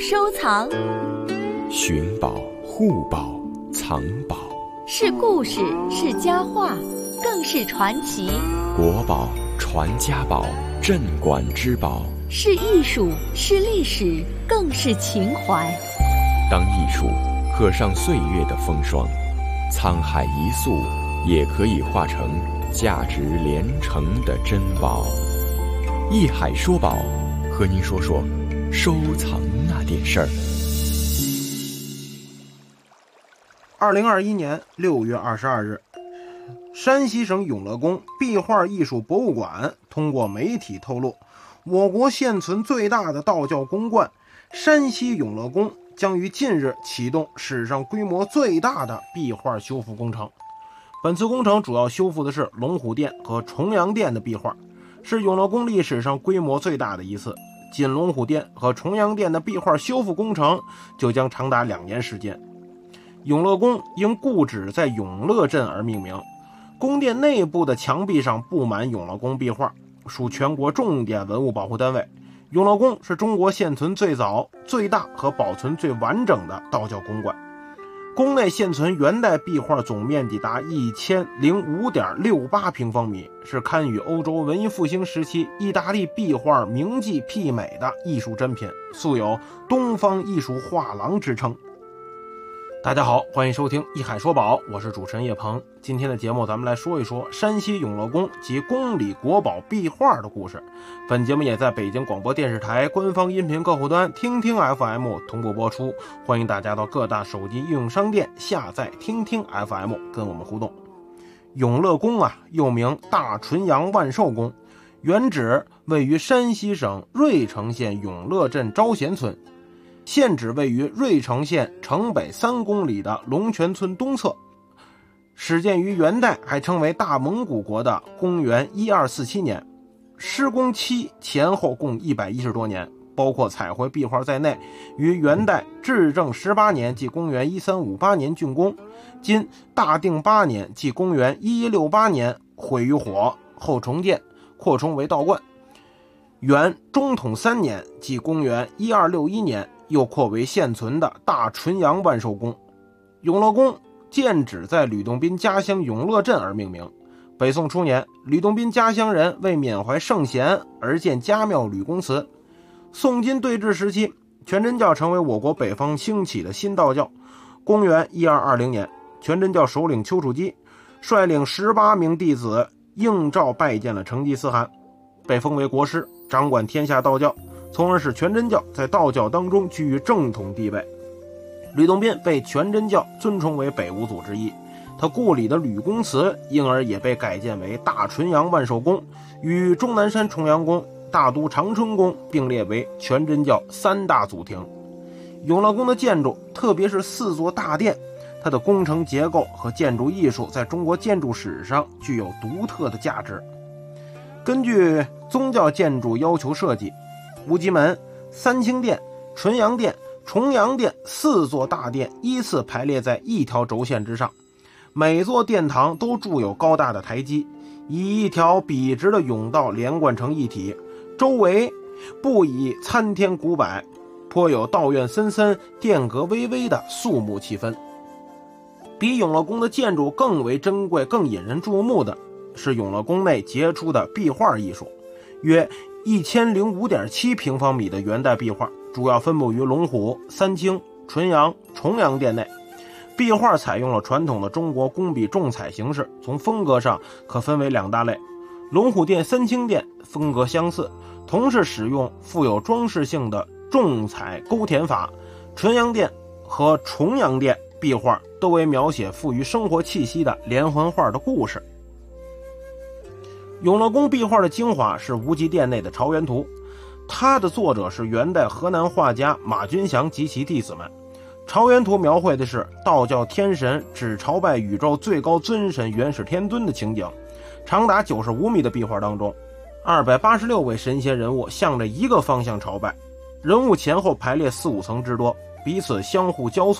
收藏， 寻宝、护宝、藏宝， 是故事，是佳话，更是传奇。 国宝、传家宝、镇馆之宝， 是艺术，是历史，更是情怀。 当艺术刻上岁月的风霜，沧海一粟也可以化成价值连城的珍宝。艺海说宝，和您说说收藏那点事儿。 2021年6月22日，山西省永乐宫壁画艺术博物馆通过媒体透露，我国现存最大的道教宫观山西永乐宫将于近日启动史上规模最大的壁画修复工程。本次工程主要修复的是龙虎殿和重阳殿的壁画，是永乐宫历史上规模最大的一次。仅龙虎殿和重阳殿的壁画修复工程就将长达2年时间。永乐宫因故址在永乐镇而命名，宫殿内部的墙壁上布满永乐宫壁画，属全国重点文物保护单位。永乐宫是中国现存最早、最大和保存最完整的道教宫观。宫内现存元代壁画总面积达1005.68平方米，是堪与欧洲文艺复兴时期意大利壁画名迹媲美的艺术珍品，素有东方艺术画廊之称。大家好，欢迎收听艺海说宝，我是主持人叶鹏。今天的节目咱们来说一说山西永乐宫及宫里国宝壁画的故事。本节目也在北京广播电视台官方音频客户端听听 FM 同步播出，欢迎大家到各大手机应用商店下载听听 FM 跟我们互动。永乐宫又名大纯阳万寿宫，原址位于山西省芮城县永乐镇招贤村，现址位于芮城县城北3公里的龙泉村东侧，始建于元代，还称为大蒙古国的公元1247年，施工期前后共110多年，包括彩绘壁画在内，于元代至正18年即公元1358年竣工，今大定8年即公元1168年毁于火，后重建扩充为道观。元中统3年即公元1261年又扩为现存的大纯阳万寿宫。永乐宫建址在吕洞宾家乡永乐镇而命名。北宋初年，吕洞宾家乡人为缅怀圣贤而建家庙吕公祠。宋金对峙时期，全真教成为我国北方兴起的新道教。公元1220年，全真教首领丘处机率领18名弟子应召拜见了成吉思汗，被封为国师，掌管天下道教，从而使全真教在道教当中居于正统地位。吕洞宾被全真教尊崇为北五祖之一，他故里的吕公祠因而也被改建为大纯阳万寿宫，与终南山重阳宫、大都长春宫并列为全真教3大祖庭。永乐宫的建筑，特别是4座大殿，它的工程结构和建筑艺术在中国建筑史上具有独特的价值。根据宗教建筑要求设计，无极门、三清殿、纯阳殿、重阳殿4座大殿依次排列在一条轴线之上，每座殿堂都筑有高大的台基，以一条笔直的甬道连贯成一体，周围布以参天古柏，颇有道院森森、殿阁巍巍的肃穆气氛。比永乐宫的建筑更为珍贵、更引人注目的是永乐宫内杰出的壁画艺术。约1005.7平方米的元代壁画，主要分布于龙虎、三清、纯阳、重阳殿内。壁画采用了传统的中国工笔重彩形式，从风格上可分为2大类。龙虎殿、三清殿风格相似，同时使用富有装饰性的重彩勾填法。纯阳殿和重阳殿壁画都为描写富于生活气息的连环画的故事。永乐宫壁画的精华是无极殿内的朝元图，它的作者是元代河南画家马君祥及其弟子们。朝元图描绘的是道教天神只朝拜宇宙最高尊神元始天尊的情景。长达95米的壁画当中，286位神仙人物向着一个方向朝拜，人物前后排列4、5层之多，彼此相互交错，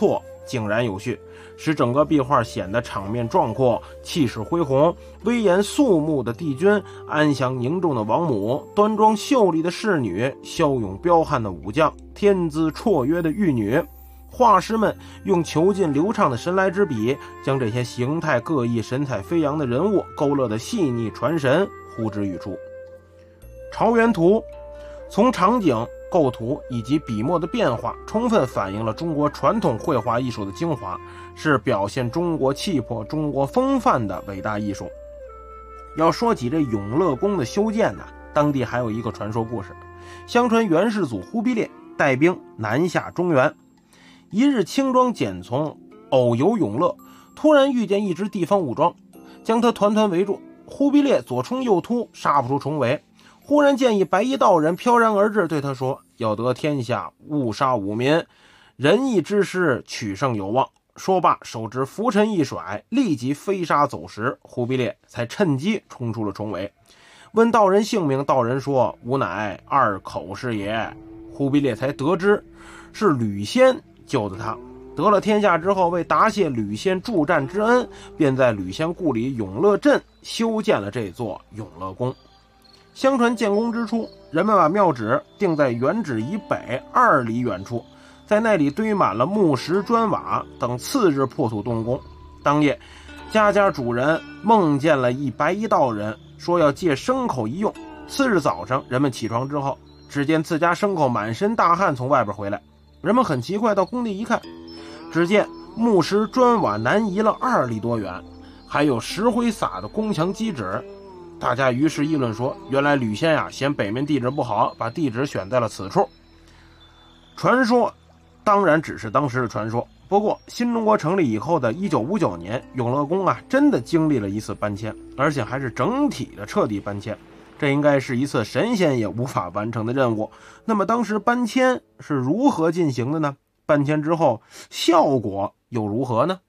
井然有序，使整个壁画显得场面壮阔，气势恢宏。威严肃穆的帝君，安详凝重的王母，端庄秀丽的侍女，骁勇彪悍的武将，天资绰约的玉女。画师们用遒劲流畅的神来之笔，将这些形态各异、神采飞扬的人物勾勒得细腻传神，呼之欲出。朝元图从场景、构图以及笔墨的变化，充分反映了中国传统绘画艺术的精华，是表现中国气魄、中国风范的伟大艺术。要说起这永乐宫的修建呢，当地还有一个传说故事。相传元世祖忽必烈带兵南下中原，一日轻装简从，偶游永乐，突然遇见一支地方武装，将他团团围住。忽必烈左冲右突，杀不出重围。忽然见一白衣道人飘然而至，对他说：要得天下，勿杀五民，仁义之师，取胜有望。说罢，手执拂尘一甩，立即飞沙走石。忽必烈才趁机冲出了重围，问道人姓名，道人说：吾乃二口是也。忽必烈才得知是吕仙救的他。得了天下之后，为答谢吕仙助战之恩，便在吕仙故里永乐镇修建了这座永乐宫。相传建宫之初，人们把庙址定在原址以北2里远处，在那里堆满了木石砖瓦等，次日破土动工。当夜，家家主人梦见了一白衣道人，说要借牲口一用。次日早上，人们起床之后，只见自家牲口满身大汗从外边回来。人们很奇怪，到工地一看，只见木石砖瓦南移了2里多远，还有石灰撒的宫墙基址。大家于是议论说，原来吕仙嫌北面地址不好，把地址选在了此处。传说当然只是当时的传说，不过新中国成立以后的1959年，永乐宫真的经历了一次搬迁，而且还是整体的彻底搬迁。这应该是一次神仙也无法完成的任务。那么当时搬迁是如何进行的呢？搬迁之后效果又如何呢？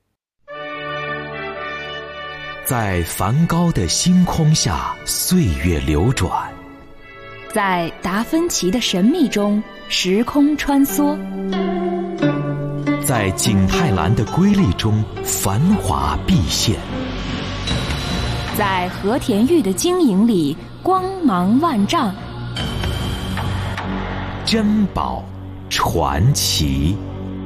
在梵高的星空下，岁月流转； 在达芬奇的神秘中，时空穿梭； 在景泰蓝的瑰丽中，繁华毕现； 在和田玉的晶莹里，光芒万丈。 珍宝传奇。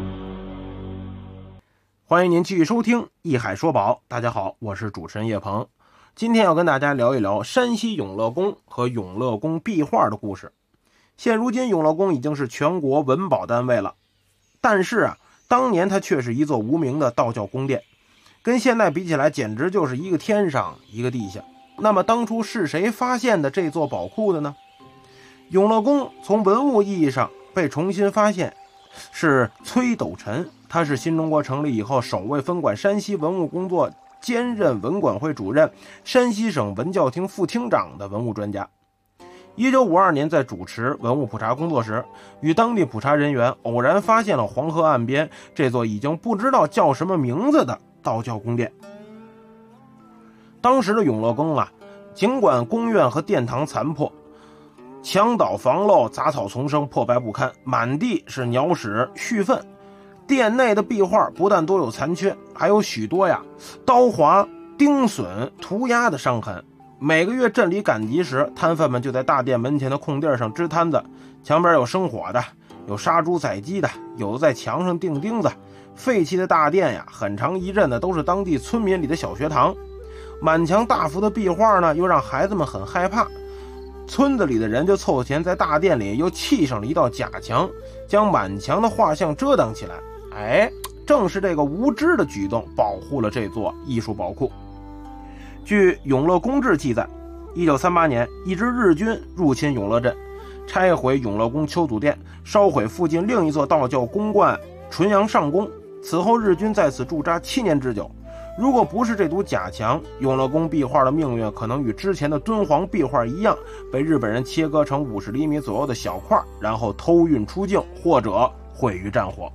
欢迎您继续收听《艺海说宝》。大家好，我是主持人叶鹏。今天要跟大家聊一聊山西永乐宫和永乐宫壁画的故事。现如今永乐宫已经是全国文保单位了，但是当年它却是一座无名的道教宫殿，跟现在比起来简直就是一个天上一个地下。那么当初是谁发现的这座宝库的呢？永乐宫从文物意义上被重新发现是崔斗臣，他是新中国成立以后首位分管山西文物工作，兼任文管会主任、山西省文教厅副厅长的文物专家。1952年，在主持文物普查工作时，与当地普查人员偶然发现了黄河岸边这座已经不知道叫什么名字的道教宫殿。当时的永乐宫尽管宫院和殿堂残破，墙倒房漏，杂草丛生，破败不堪，满地是鸟屎絮粪。殿内的壁画不但多有残缺，还有许多刀划、钉损、涂鸦的伤痕。每个月镇里赶集时，摊贩们就在大殿门前的空地上支摊子，墙边有生火的，有杀猪宰鸡的，有的在墙上钉钉子。废弃的大殿很长一阵的都是当地村民里的小学堂。满墙大幅的壁画又让孩子们很害怕。村子里的人就凑钱在大殿里又砌上了一道假墙，将满墙的画像遮挡起来。正是这个无知的举动保护了这座艺术宝库。据《永乐宫志》记载，1938年，一支日军入侵永乐镇，拆毁永乐宫丘祖殿，烧毁附近另一座道教宫观纯阳上宫。此后日军在此驻扎7年之久。如果不是这堵假墙，永乐宫壁画的命运可能与之前的敦煌壁画一样，被日本人切割成50厘米左右的小块，然后偷运出境，或者毁于战火。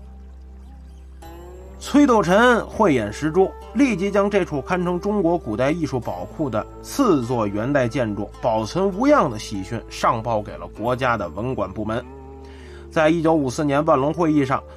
崔斗臣慧眼识珠，立即将这处堪称中国古代艺术宝库的4座元代建筑保存无恙的喜讯上报给了国家的文管部门。在1954年万隆会议上，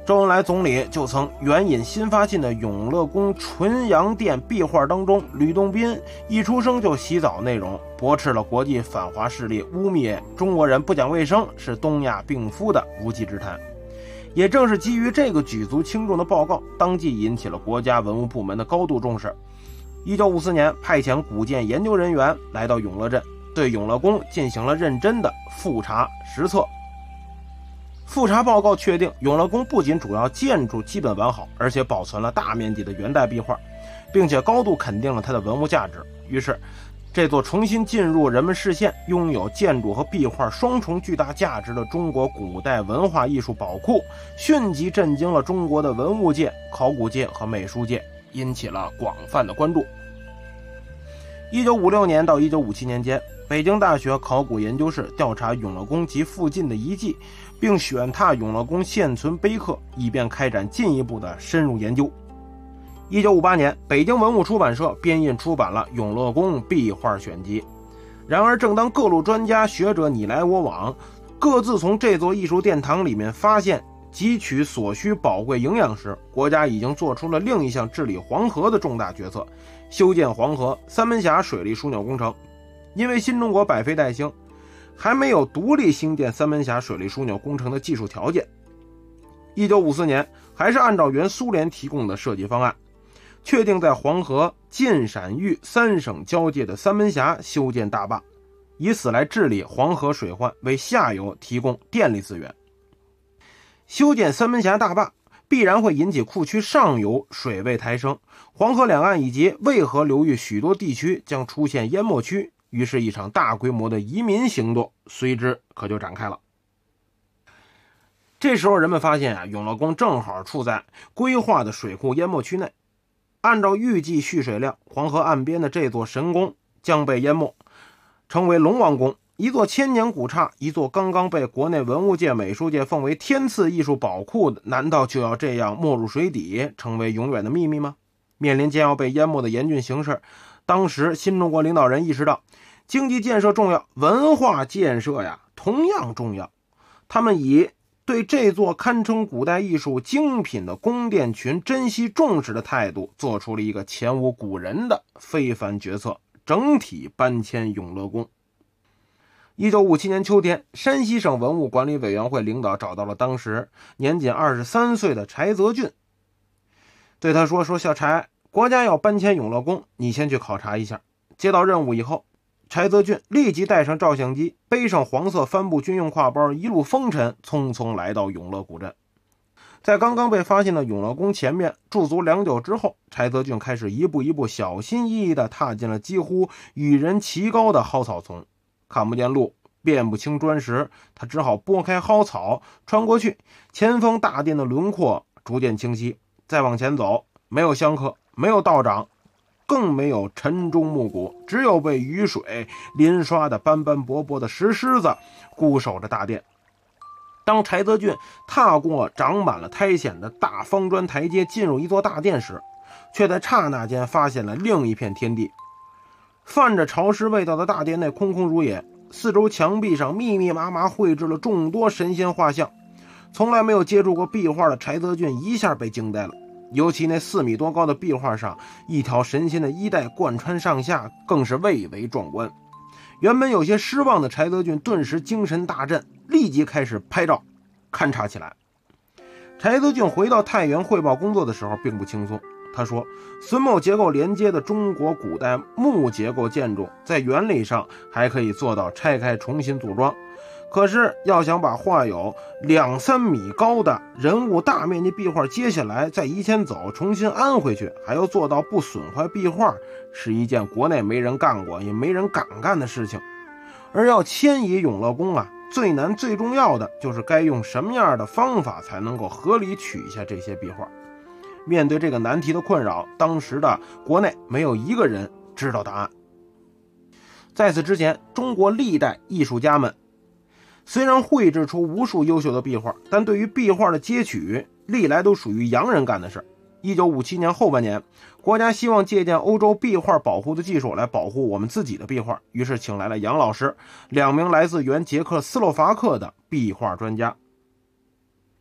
周恩来总理就曾援引新发现的永乐宫纯阳殿壁画当中吕洞宾一出生就洗澡内容，驳斥了国际反华势力污蔑中国人不讲卫生是东亚病夫的无稽之谈。也正是基于这个举足轻重的报告，当即引起了国家文物部门的高度重视。1954年派遣古建研究人员来到永乐镇，对永乐宫进行了认真的复查实测。复查报告确定，永乐宫不仅主要建筑基本完好，而且保存了大面积的元代壁画，并且高度肯定了它的文物价值。于是这座重新进入人们视线、拥有建筑和壁画双重巨大价值的中国古代文化艺术宝库，迅即震惊了中国的文物界、考古界和美术界，引起了广泛的关注。1956年到1957年间，北京大学考古研究室调查永乐宫及附近的遗迹，并选踏永乐宫现存碑刻，以便开展进一步的深入研究。1958年，北京文物出版社编印出版了《永乐宫壁画选集》。然而，正当各路专家学者你来我往，各自从这座艺术殿堂里面发现汲取所需宝贵营养时，国家已经做出了另一项治理黄河的重大决策：修建黄河三门峡水利枢纽工程。因为新中国百废待兴，还没有独立兴建三门峡水利枢纽工程的技术条件。1954年，还是按照原苏联提供的设计方案，确定在黄河、晋、陕、豫三省交界的三门峡修建大坝，以此来治理黄河水患，为下游提供电力资源。修建三门峡大坝必然会引起库区上游水位抬升，黄河两岸以及渭河流域许多地区将出现淹没区，于是一场大规模的移民行动随之可就展开了。这时候人们发现永乐宫正好处在规划的水库淹没区内，按照预计蓄水量，黄河岸边的这座神宫将被淹没，成为龙王宫，一座千年古刹，一座刚刚被国内文物界、美术界奉为天赐艺术宝库的，难道就要这样没入水底，成为永远的秘密吗？面临将要被淹没的严峻形势，当时新中国领导人意识到，经济建设重要，文化建设同样重要。他们以对这座堪称古代艺术精品的宫殿群珍惜重视的态度，做出了一个前无古人的非凡决策，整体搬迁永乐宫。1957年秋天，山西省文物管理委员会领导找到了当时年仅23岁的柴泽俊，对他说小柴，国家要搬迁永乐宫，你先去考察一下。接到任务以后，柴泽俊立即带上照相机，背上黄色帆布军用挎包，一路风尘，匆匆来到永乐古镇。在刚刚被发现的永乐宫前面驻足良久之后，柴泽俊开始一步一步小心翼翼地踏进了几乎与人齐高的蒿草丛。看不见路，辨不清砖石，他只好拨开蒿草穿过去。前方大殿的轮廓逐渐清晰，再往前走，没有香客，没有道长，更没有晨钟暮鼓，只有被雨水淋刷的斑斑驳驳的石狮子固守着大殿。当柴泽俊踏过长满了苔藓的大方砖台阶，进入一座大殿时，却在刹那间发现了另一片天地。泛着潮湿味道的大殿内空空如也，四周墙壁上密密麻麻绘制了众多神仙画像。从来没有接触过壁画的柴泽俊一下被惊呆了，尤其那4米多高的壁画上，一条神仙的衣带贯穿上下，更是蔚为壮观。原本有些失望的柴泽俊顿时精神大振，立即开始拍照勘察起来。柴泽俊回到太原汇报工作的时候并不轻松，他说，榫卯结构连接的中国古代木结构建筑，在原理上还可以做到拆开重新组装，可是要想把画有2-3米高的人物大面积壁画接下来再移迁走，重新安回去，还要做到不损坏壁画，是一件国内没人干过也没人敢干的事情。而要迁移永乐宫最难最重要的就是该用什么样的方法才能够合理取下这些壁画。面对这个难题的困扰，当时的国内没有一个人知道答案。在此之前，中国历代艺术家们虽然绘制出无数优秀的壁画，但对于壁画的接取历来都属于洋人干的事。1957年后半年，国家希望借鉴欧洲壁画保护的技术来保护我们自己的壁画，于是请来了杨老师，2名来自原捷克斯洛伐克的壁画专家。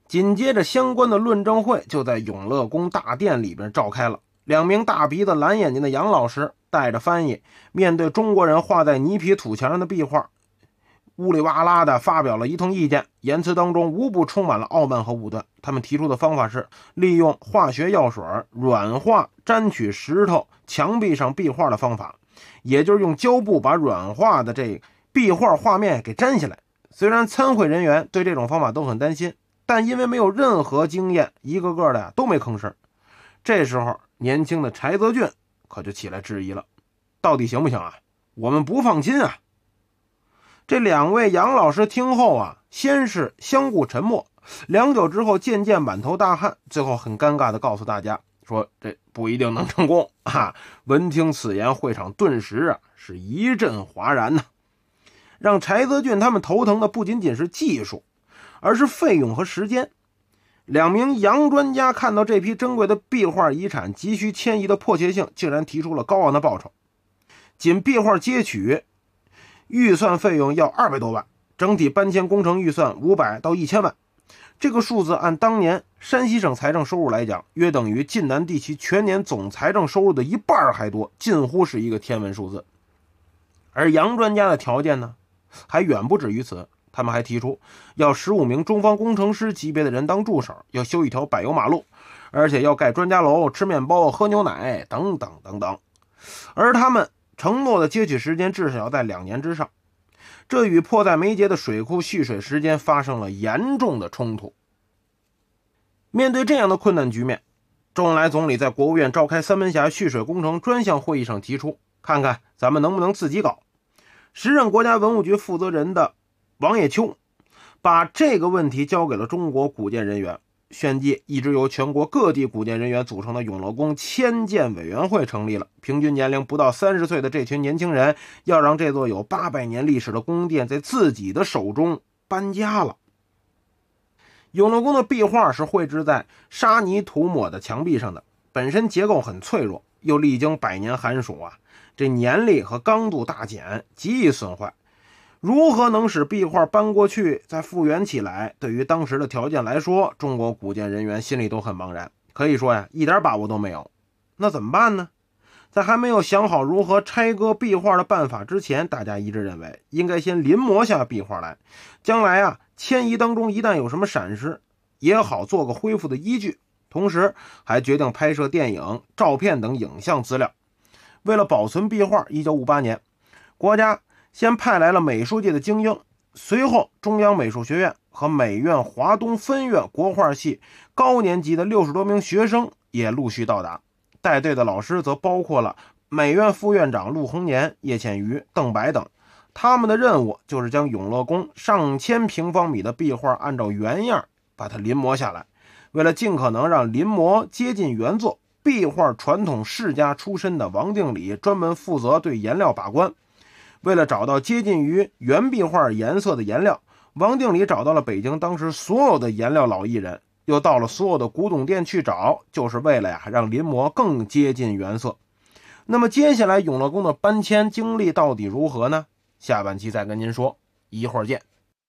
紧接着相关的论证会就在永乐宫大殿里边召开了。2名大鼻子蓝眼睛的杨老师带着翻译，面对中国人画在泥皮土墙上的壁画，呜里哇啦的发表了一通意见，言辞当中无不充满了傲慢和武断。他们提出的方法是利用化学药水软化沾取石头墙壁上壁画的方法，也就是用胶布把软化的这壁画画面给粘下来。虽然参会人员对这种方法都很担心，但因为没有任何经验，一个个的都没吭声。这时候年轻的柴泽俊可就起来质疑了，到底行不行啊？我们不放心啊。这2位杨老师听后啊，先是相顾沉默，良久之后渐渐满头大汗，最后很尴尬地告诉大家说这不一定能成功啊。闻听此言，会场顿时啊是一阵哗然呐。让柴泽俊他们头疼的不仅仅是技术，而是费用和时间。2名洋专家看到这批珍贵的壁画遗产急需迁移的迫切性，竟然提出了高昂的报酬。仅壁画接取预算费用要200多万，整体搬迁工程预算500到1000万。这个数字按当年山西省财政收入来讲，约等于晋南地区全年总财政收入的1半还多，近乎是一个天文数字。而洋专家的条件呢，还远不止于此。他们还提出要15名中方工程师级别的人当助手，要修一条柏油马路，而且要盖专家楼、吃面包、喝牛奶等等等等。而他们承诺的接取时间至少要在2年之上，这与迫在眉睫的水库蓄水时间发生了严重的冲突。面对这样的困难局面，周恩来总理在国务院召开三门峡蓄水工程专项会议上提出，看看咱们能不能自己搞。时任国家文物局负责人的王业秋把这个问题交给了中国古建人员，旋即一支由全国各地古建人员组成的永乐宫迁建委员会成立了。平均年龄不到30岁的这群年轻人，要让这座有800年历史的宫殿在自己的手中搬家了。永乐宫的壁画是绘制在沙泥涂抹的墙壁上的，本身结构很脆弱，又历经100年寒暑啊，这年力和刚度大减，极易损坏。如何能使壁画搬过去再复原起来，对于当时的条件来说，中国古建人员心里都很茫然，可以说呀，一点把握都没有。那怎么办呢？在还没有想好如何拆割壁画的办法之前，大家一致认为应该先临摹下壁画来，将来啊迁移当中一旦有什么闪失，也好做个恢复的依据。同时还决定拍摄电影、照片等影像资料。为了保存壁画，1958年国家先派来了美术界的精英，随后中央美术学院和美院华东分院国画系高年级的60多名学生也陆续到达，带队的老师则包括了美院副院长陆恒年、叶浅予、邓白等。他们的任务就是将永乐宫上千平方米的壁画按照原样把它临摹下来。为了尽可能让临摹接近原作，壁画传统世家出身的王定礼专门负责对颜料把关。为了找到接近于原壁画颜色的颜料，王定礼找到了北京当时所有的颜料老艺人，又到了所有的古董店去找，就是为了让临摹更接近原色。那么接下来永乐宫的搬迁经历到底如何呢？下半期再跟您说，一会儿见。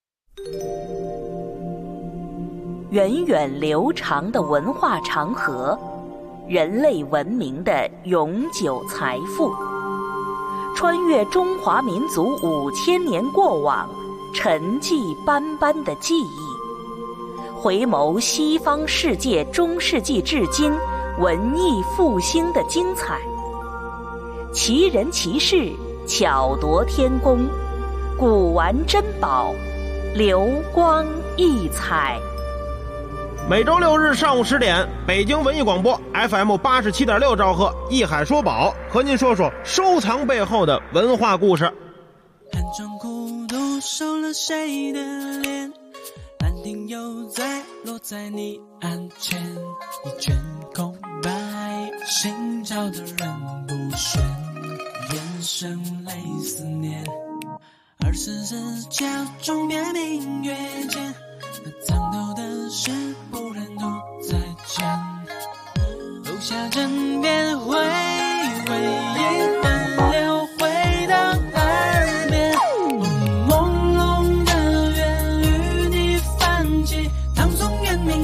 源远流长的文化长河，人类文明的永久财富，穿越中华民族5000年过往，沉寂斑斑的记忆，回眸西方世界中世纪至今文艺复兴的精彩，奇人奇事，巧夺天工，古玩珍宝，流光溢彩。 每周6日上午10点，北京文艺广播 FM 87.6兆赫，艺海说宝和您说说收藏背后的文化故事。 寒窗孤独收了谁的脸，兰亭又在落在你案前，一卷空白，心照的人不选，眼神泪思念，24角钟边明月间，那藏头的事不忍独再见，楼下枕边回回忆奔流回到耳边，朦胧的愿与你泛起，唐宋元明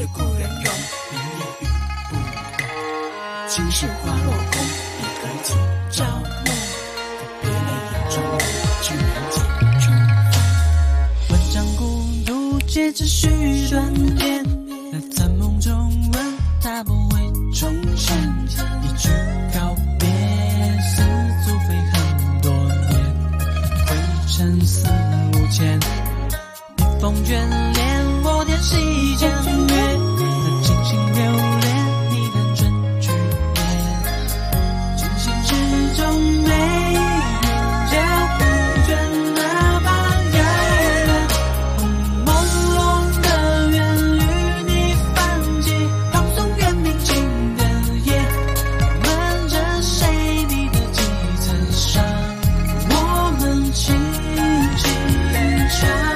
的固然容，明也遇不懂。情是花落空，一个今朝梦。别泪眼中我，居然见重逢。万丈孤独，皆只须断点。那在梦中问他不会重现，一句告别，似足飞很多年，灰尘四五千。逆风眷恋，我点细间月，那精心留恋，你的真句言，君心之中没人家不倦那般遥远，朦胧的缘与你泛起，放松远明镜的夜，瞒着谁你的几层伤，我们轻轻唱。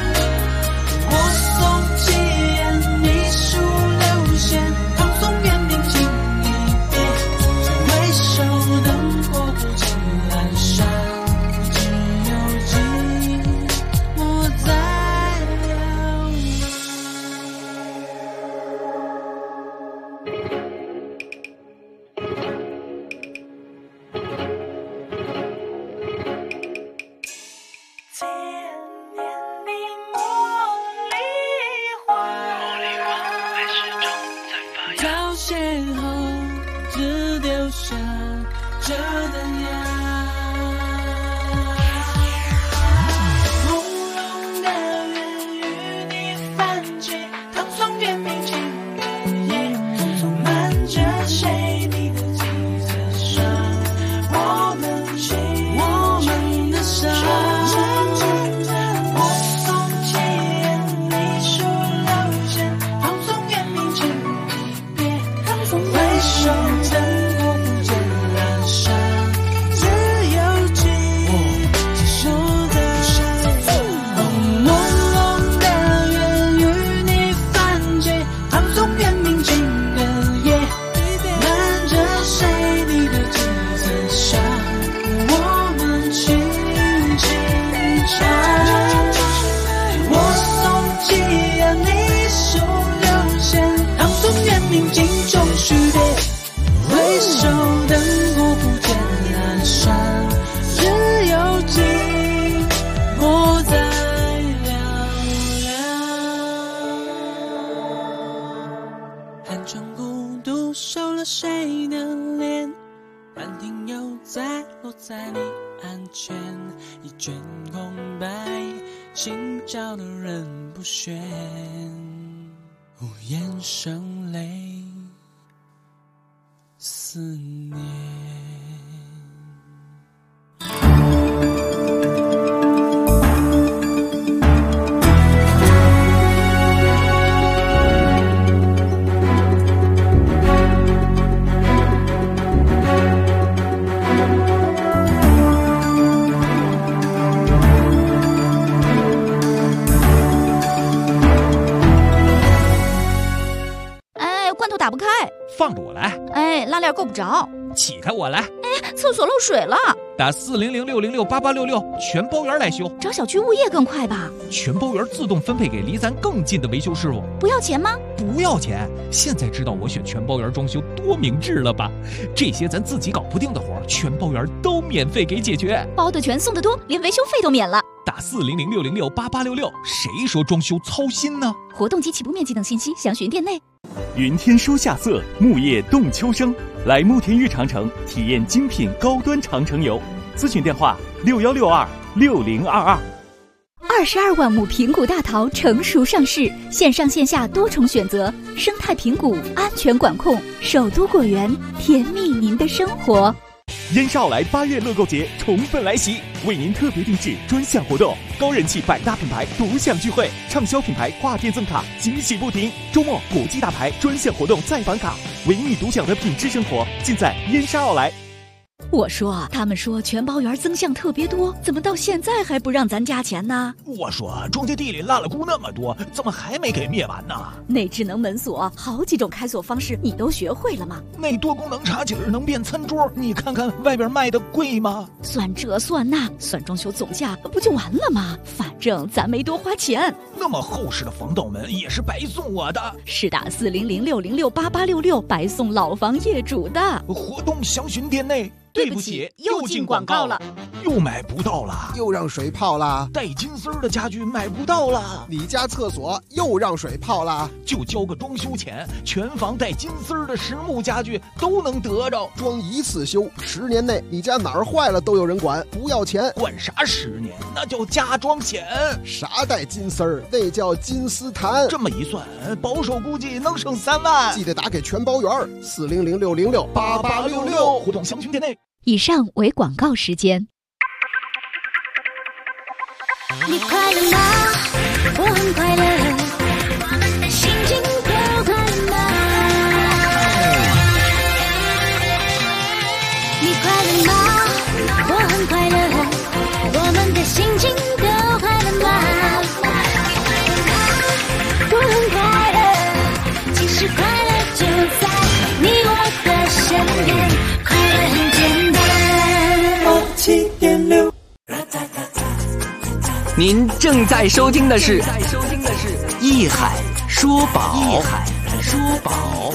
邂逅，只丢下这灯芽。朦胧的缘与你泛起，唐宋元明清的夜，瞒着谁你的几层伤，我们的伤。我送起烟，你数流线，唐宋元明清。回首灯火不见阑珊，只有记说的朦胧的缘与你泛起，唐宋元明清的夜，瞒着谁你的几层伤，我们轻轻唱。我送起烟，你数流线，唐宋元明镜中许别，回首灯火不见阑珊，只有寂寞在寥寥。寒窗孤独，收了谁的脸？半庭又再落在你案前，一卷空白，心照的人不选，无言声泪。思念。 罐头打不开， 放着我来。 哎，拉链够不着， 起开我来。 哎，厕所漏水了， 打40066688866，全包圆来修。 找小区物业更快吧？ 全包圆自动分配给离咱更近的维修师傅。 不要钱吗？ 不要钱。现在知道我选全包圆装修多明智了吧？这些咱自己搞不定的活，全包圆都免费给解决。 包的全，送的多，连维修费都免了。 打40066688866，谁说装修操心呢？ 活动及起步面积等信息详询店内。 云天书夏色，木叶动秋声。来慕田峪长城体验精品高端长城游，咨询电话61626022。 22万亩平谷大桃成熟上市，线上线下多重选择，生态平谷，安全管控，首都果园，甜蜜您的生活。 燕市奥莱8月乐购节宠粉来袭，为您特别定制专项活动，高人气百大品牌独享聚会，畅销品牌跨店赠卡，惊喜不停。周末国际大牌专项活动再返卡，唯你独享的品质生活，尽在燕市奥莱。 我说，他们说全包园增项特别多，怎么到现在还不让咱加钱呢？ 我说，庄稼地里烂了菇那么多，怎么还没给灭完呢？ 那智能门锁好几种开锁方式，你都学会了吗？ 那多功能茶几能变餐桌，你看看外边卖的贵吗？ 算这算那，算装修总价不就完了吗？反正咱没多花钱。 那么厚实的防盗门也是白送我的， 是打4006068866白送老房业主的。 活动详询店内。 对不起，又进广告了， 又买不到了， 又让水泡了， 带金丝的家具买不到了， 你家厕所又让水泡了， 就交个装修钱，全房带金丝的实木家具都能得着， 装一次修，10年内你家哪儿坏了都有人管，不要钱。 管啥10年？那叫加装险。 啥带金丝儿？那叫金丝檀。 这么一算，保守估计能省3万。 记得打给全包园，400-606-8866， 活动详询店内。 以上为广告时间。 你快乐吗？我很快乐，我们的心情都快乐吗？你快乐吗？我很快乐，我们的心情都快乐吗？我很快乐，其实快乐就在你我的身边，快乐很简单。7.6。 您正在收听的是艺海说宝。艺海说宝。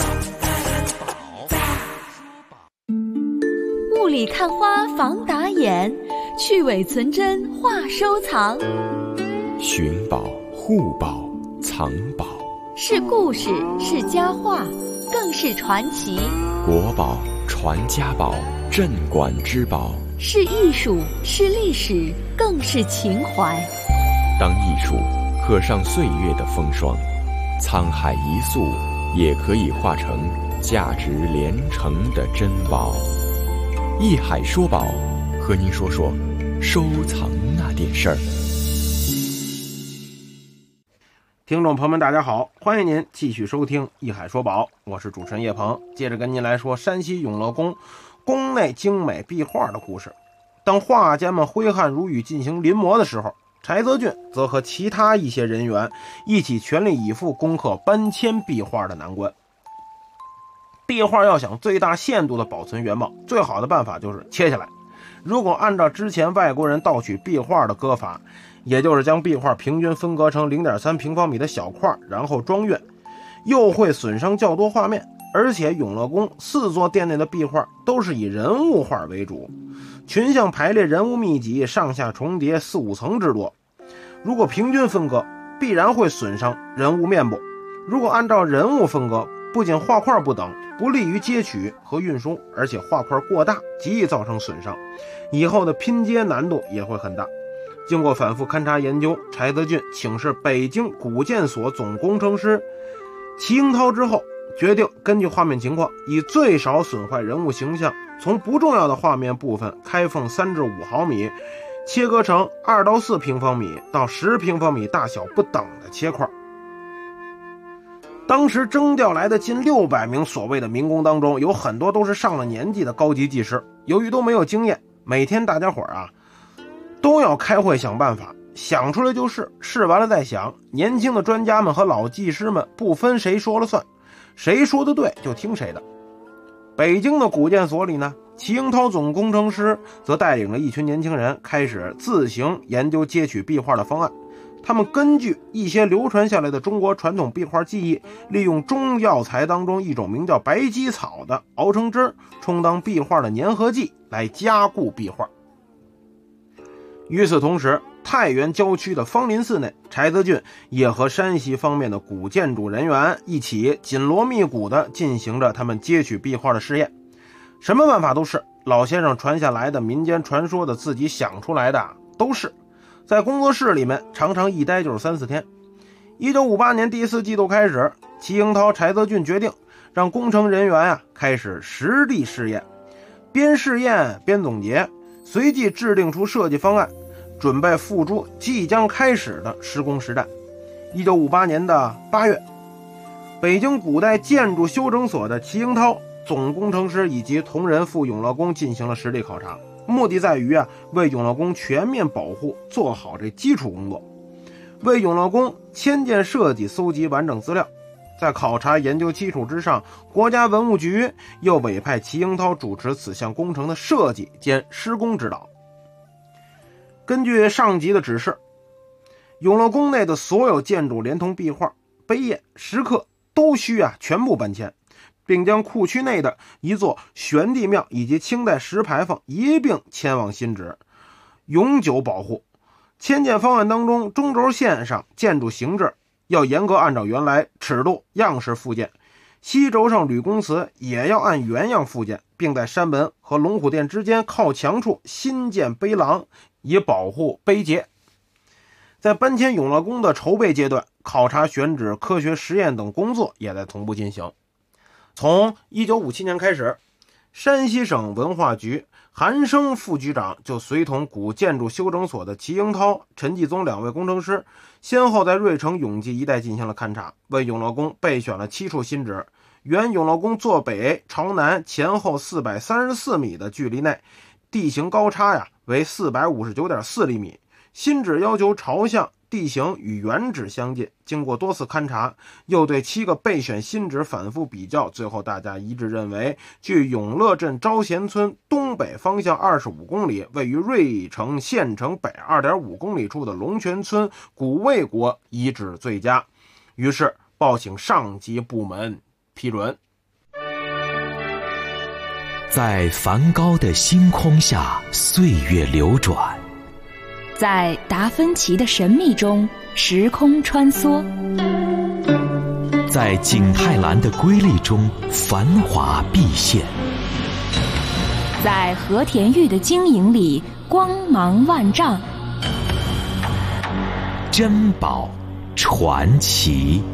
雾里看花防打眼，去伪存真话收藏。 寻宝、护宝、藏宝， 是故事，是佳话，更是传奇。 国宝、传家宝、镇馆之宝。 是艺术，是历史，更是情怀。 当艺术刻上岁月的风霜，沧海一粟也可以化成价值连城的珍宝。艺海说宝，和您说说收藏那点事儿。 听众朋友们大家好，欢迎您继续收听艺海说宝，我是主持人叶鹏，接着跟您来说山西永乐宫宫内精美壁画的故事。当画家们挥汗如雨进行临摹的时候，柴泽俊则和其他一些人员一起全力以赴攻克搬迁壁画的难关。壁画要想最大限度的保存原貌，最好的办法就是切下来。如果按照之前外国人盗取壁画的割法，也就是将壁画平均分割成 0.3 平方米的小块，然后装运，又会损伤较多画面。而且永乐宫4座殿内的壁画都是以人物画为主，群像排列，人物密集，上下重叠4、5层之多。如果平均分割，必然会损伤人物面部。如果按照人物分割，不仅画块不等，不利于接取和运输，而且画块过大，极易造成损伤，以后的拼接难度也会很大。经过反复勘察研究，柴泽俊请示北京古建所总工程师齐英涛之后，决定根据画面情况，以最少损坏人物形象，从不重要的画面部分开缝3至5毫米，切割成2到4平方米到10平方米大小不等的切块。当时征调来的近600名所谓的民工当中，有很多都是上了年纪的高级技师，由于都没有经验，每天大家伙都要开会想办法，想出来就试，试完了再想。年轻的专家们和老技师们不分谁说了算，谁说的对就听谁的。北京的古建所里呢，齐英涛总工程师则带领了一群年轻人开始自行研究接取壁画的方案。他们根据一些流传下来的中国传统壁画技艺，利用中药材当中一种名叫白鸡草的熬成汁，充当壁画的粘合剂来加固壁画。与此同时，太原郊区的芳林寺内，柴泽俊也和山西方面的古建筑人员一起紧锣密鼓地进行着他们接取壁画的试验。什么办法都是，老先生传下来的民间传说的，自己想出来的都是。在工作室里面常常一待就是3、4天。1958年第4季度开始，齐英涛、柴泽俊决定让工程人员开始实地试验，边试验边总结，随即制定出设计方案，准备付诸即将开始的施工实战。1958年的8月，北京古代建筑修整所的齐英涛总工程师以及同仁赴永乐宫进行了实地考察，目的在于为永乐宫全面保护做好这基础工作，为永乐宫迁建设计搜集完整资料。在考察研究基础之上，国家文物局又委派齐英涛主持此项工程的设计兼施工指导。根据上级的指示，永乐宫内的所有建筑连同壁画、碑页、石刻都需全部搬迁，并将库区内的一座玄帝庙以及清代石牌坊一并迁往新址，永久保护。迁建方案当中，中轴线上建筑形制要严格按照原来尺度样式复建，西轴上吕公祠也要按原样复建，并在山门和龙虎殿之间靠墙处新建碑廊，以保护碑碣。在搬迁永乐宫的筹备阶段，考察选址、科学实验等工作也在同步进行。从1957年开始，山西省文化局韩生副局长就随同古建筑修整所的齐英涛、陈继宗2位工程师，先后在芮城、永济一带进行了勘察，为永乐宫备选了7处新址。原永乐宫坐北朝南前后434米的距离内，地形高差为459.4厘米。新址要求朝向、地形与原址相近，经过多次勘察，又对7个备选新址反复比较，最后大家一致认为，距永乐镇招贤村东北方向25公里，位于芮城县城北2.5公里处的龙泉村古魏国遗址最佳，于是报请上级部门批准。 在梵高的星空下，岁月流转。 在达芬奇的神秘中，时空穿梭； 在景泰蓝的瑰丽中，繁华毕现； 在和田玉的晶莹里，光芒万丈。 珍宝传奇。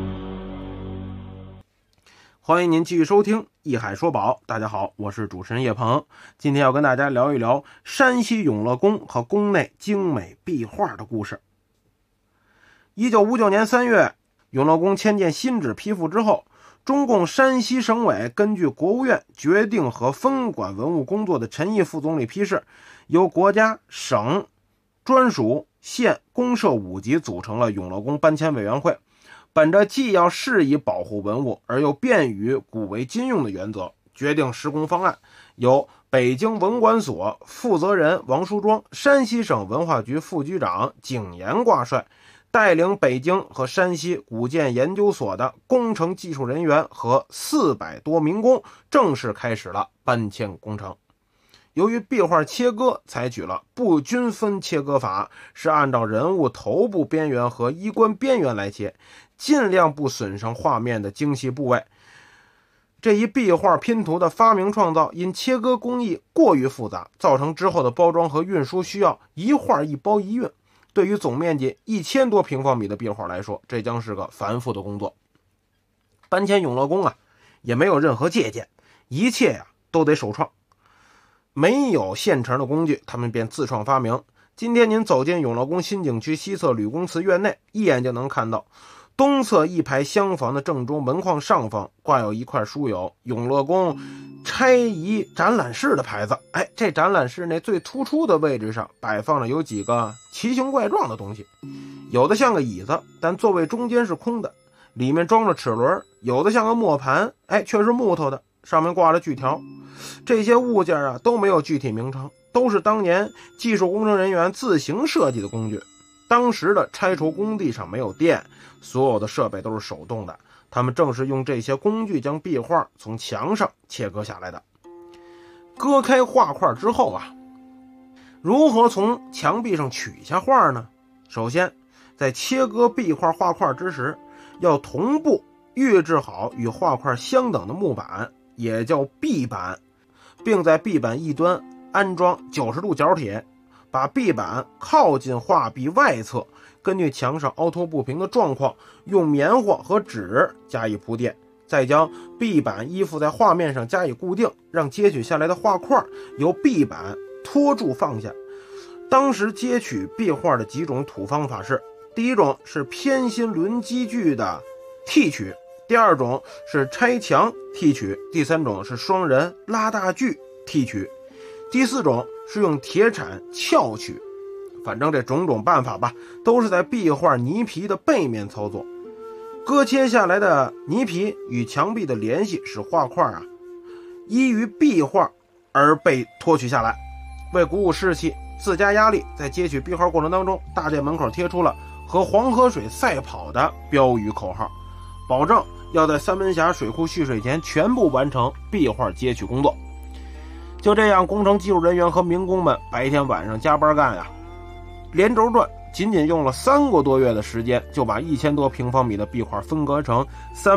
欢迎您继续收听艺海说宝。大家好，我是主持人叶鹏，今天要跟大家聊一聊山西永乐宫和宫内精美壁画的故事。1959年3月，永乐宫迁建新址批复之后，中共山西省委根据国务院决定和分管文物工作的陈毅副总理批示，由国家、省、专属、县、公社5级组成了永乐宫搬迁委员会。本着既要适宜保护文物，而又便于古为今用的原则，决定施工方案，由北京文管所负责人王书庄、山西省文化局副局长景延挂帅，带领北京和山西古建研究所的工程技术人员和400多民工，正式开始了搬迁工程。由于壁画切割采取了不均分切割法，是按照人物头部边缘和衣冠边缘来切，尽量不损伤画面的精细部位。这一壁画拼图的发明创造，因切割工艺过于复杂，造成之后的包装和运输需要一画一包一运。对于总面积1000多平方米的壁画来说，这将是个繁复的工作。搬迁永乐宫也没有任何借鉴，一切都得首创。没有现成的工具，他们便自创发明。今天您走进永乐宫新景区西侧吕公祠院内，一眼就能看到东侧一排厢房的正中门框上方挂有一块书有永乐宫拆移展览室的牌子。这展览室内最突出的位置上摆放着有几个奇形怪状的东西，有的像个椅子，但座位中间是空的，里面装着齿轮；有的像个磨盘，却是木头的，上面挂着锯条。这些物件都没有具体名称，都是当年技术工程人员自行设计的工具。当时的拆除工地上没有电，所有的设备都是手动的，他们正是用这些工具将壁画从墙上切割下来的。割开画块之后如何从墙壁上取下画呢？首先，在切割壁画画块之时，要同步预制好与画块相等的木板，也叫壁板，并在壁板一端安装90度角铁，把壁板靠近画壁外侧，根据墙上凹凸不平的状况，用棉花和纸加以铺垫，再将壁板依附在画面上加以固定，让接取下来的画块由壁板托住放下。当时接取壁画的几种土方法是：第一种是偏心轮机具的剔取， 第二种是拆墙提取，第三种是双人拉大锯提取，第四种是用铁铲撬取。反正这种种办法吧，都是在壁画泥皮的背面操作。割切下来的泥皮与墙壁的联系，使画块依于壁画而被脱取下来。为鼓舞士气，自加压力，在接取壁画过程当中，大殿门口贴出了和黄河水赛跑的标语口号，保证要在三门峡水库蓄水前全部完成壁画接取工作。就这样，工程技术人员和民工们白天晚上加班干连轴转，仅仅用了3个多月的时间，就把1000多平方米的壁画分割成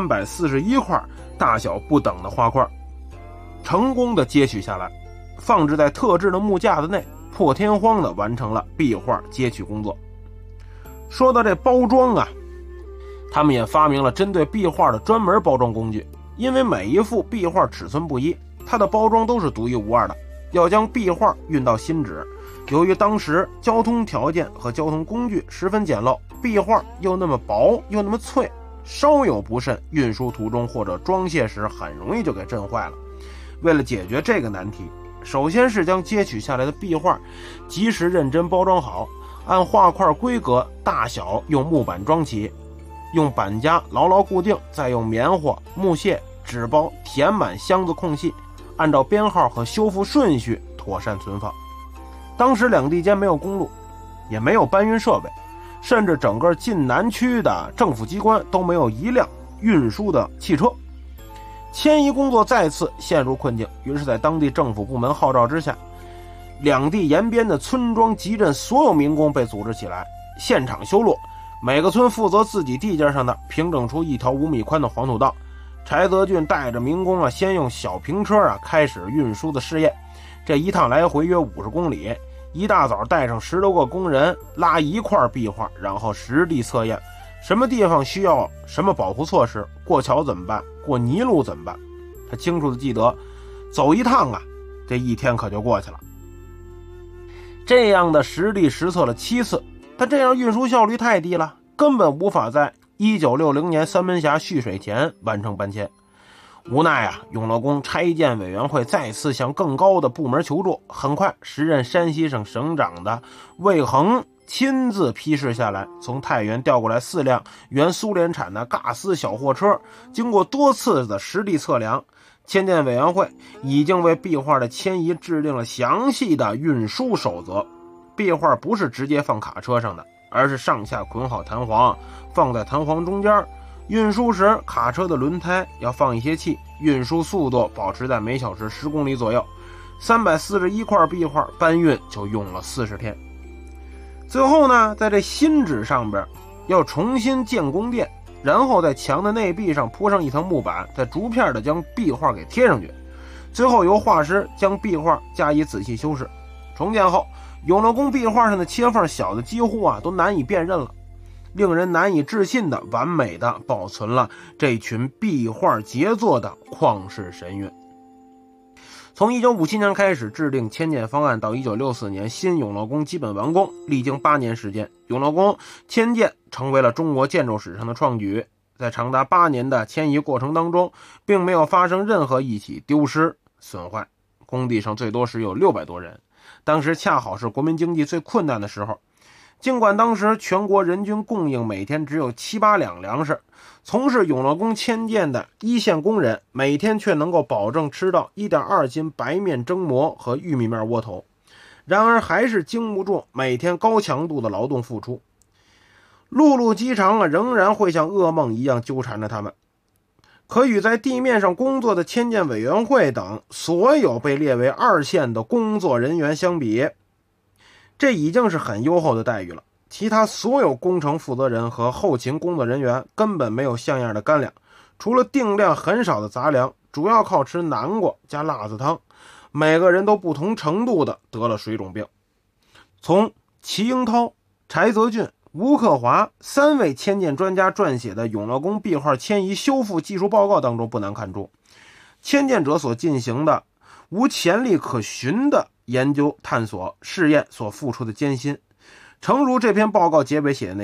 341块大小不等的画块，成功的接取下来，放置在特制的木架子内，破天荒的完成了壁画接取工作。说到这包装他们也发明了针对壁画的专门包装工具，因为每一幅壁画尺寸不一，它的包装都是独一无二的。要将壁画运到新址，由于当时交通条件和交通工具十分简陋，壁画又那么薄又那么脆，稍有不慎，运输途中或者装卸时很容易就给震坏了。为了解决这个难题，首先是将接取下来的壁画及时认真包装好，按画块规格大小用木板装起，用板夹牢牢固定，再用棉花、木屑、纸包填满箱子空隙，按照编号和修复顺序妥善存放。当时两地间没有公路，也没有搬运设备，甚至整个晋南区的政府机关都没有一辆运输的汽车。迁移工作再次陷入困境，于是在当地政府部门号召之下，两地沿边的村庄集镇所有民工被组织起来，现场修路，每个村负责自己地界上的平整出一条5米宽的黄土道。柴泽俊带着民工先用小平车开始运输的试验，这一趟来回约50公里，一大早带上10多个工人拉一块壁画，然后实地测验什么地方需要什么保护措施，过桥怎么办，过泥路怎么办。他清楚地记得，走一趟这一天可就过去了。这样的实地实测了7次，但这样运输效率太低了，根本无法在1960年三门峡蓄水前完成搬迁。无奈永乐宫拆建委员会再次向更高的部门求助，很快时任山西省省长的魏恒亲自批示下来，从太原调过来4辆原苏联产的嘎斯小货车，经过多次的实地测量，迁建委员会已经为壁画的迁移制定了详细的运输守则。壁画不是直接放卡车上的，而是上下捆好弹簧，放在弹簧中间。运输时卡车的轮胎要放一些气，运输速度保持在每小时10公里左右。341块壁画搬运就用了40天。最后呢，在这新址上边要重新建宫殿，然后在墙的内壁上铺上一层木板，再逐片的将壁画给贴上去，最后由画师将壁画加以仔细修饰。重建后，永乐宫壁画上的切缝小的几乎都难以辨认了，令人难以置信的完美的保存了这群壁画杰作的旷世神韵。从1957年开始制定迁建方案，到1964年新永乐宫基本完工，历经8年时间，永乐宫迁建成为了中国建筑史上的创举。在长达8年的迁移过程当中，并没有发生任何一起丢失损坏，工地上最多时有600多人，当时恰好是国民经济最困难的时候。尽管当时全国人均供应每天只有7、8两粮食，从事永乐宫迁建的一线工人每天却能够保证吃到1.2斤白面蒸馍和玉米面窝头，然而还是经不住每天高强度的劳动付出。陆路机场仍然会像噩梦一样纠缠着他们。可与在地面上工作的迁建委员会等所有被列为2线的工作人员相比，这已经是很优厚的待遇了。其他所有工程负责人和后勤工作人员根本没有像样的干粮，除了定量很少的杂粮，主要靠吃南瓜加辣子汤，每个人都不同程度的得了水肿病。从齐英涛、柴泽俊、吴克华3位迁建专家撰写的永乐宫壁画迁移修复技术报告当中，不难看出迁建者所进行的无潜力可循的研究探索试验所付出的艰辛。诚如这篇报告结尾写的那样，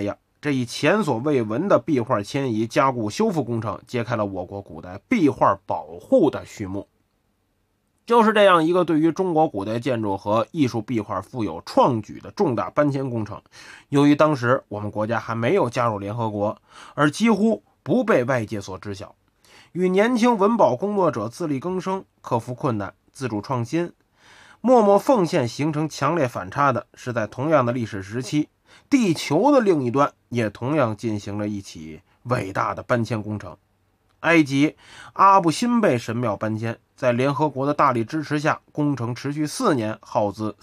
这一前所未闻的壁画迁移加固修复工程揭开了我国古代壁画保护的序幕。就是这样一个对于中国古代建筑和艺术壁画富有创举的重大搬迁工程，由于当时我们国家还没有加入联合国，而几乎不被外界所知晓。与年轻文保工作者自力更生、克服困难、自主创新、默默奉献形成强烈反差的是，在同样的历史时期，地球的另一端也同样进行了一起伟大的搬迁工程。埃及阿布辛贝神庙搬迁，在联合国的大力支持下，工程持续4年，耗资